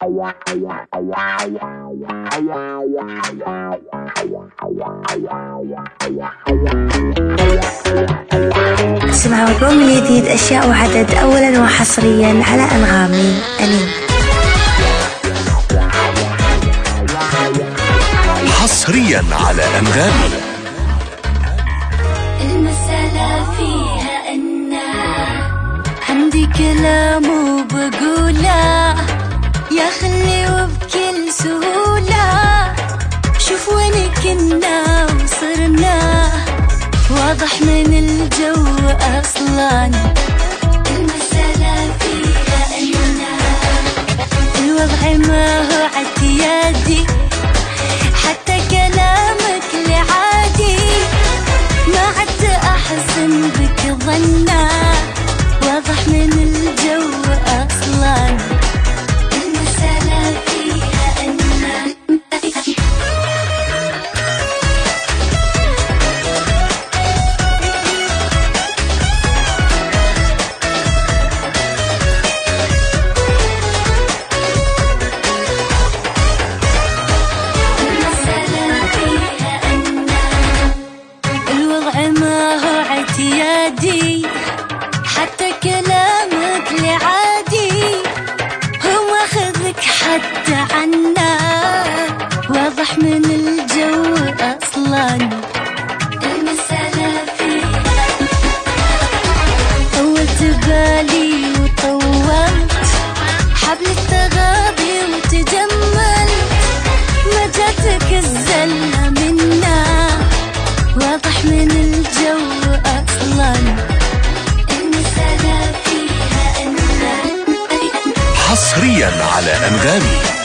اسمعوا البوم الجديد أشياء وعدد أولا وحصريا على أنغامي أنين. حصريا على أنغامي. المسألة فيها أن عندي كلام وبقوله يا خلي وبكل سهولة. شوف وين كنا وصرنا واضح من الجو أصلا. المسألة فيها أن الوضع ما هو اعتيادي، حتى كلامك لعادي ما عدت أحسن بك ظنا. واضح من الجو أصلا. المسألة فيها أن حتى كلامك لعادي هو ماخذك حتى عنا. واضح من الجو أصلا. المسألة فيها طولت بالي وطولت حبل التغاضي وتجملت ما جاتك الزلة منا. واضح من الجو أصلا. حصريا على أنغامي.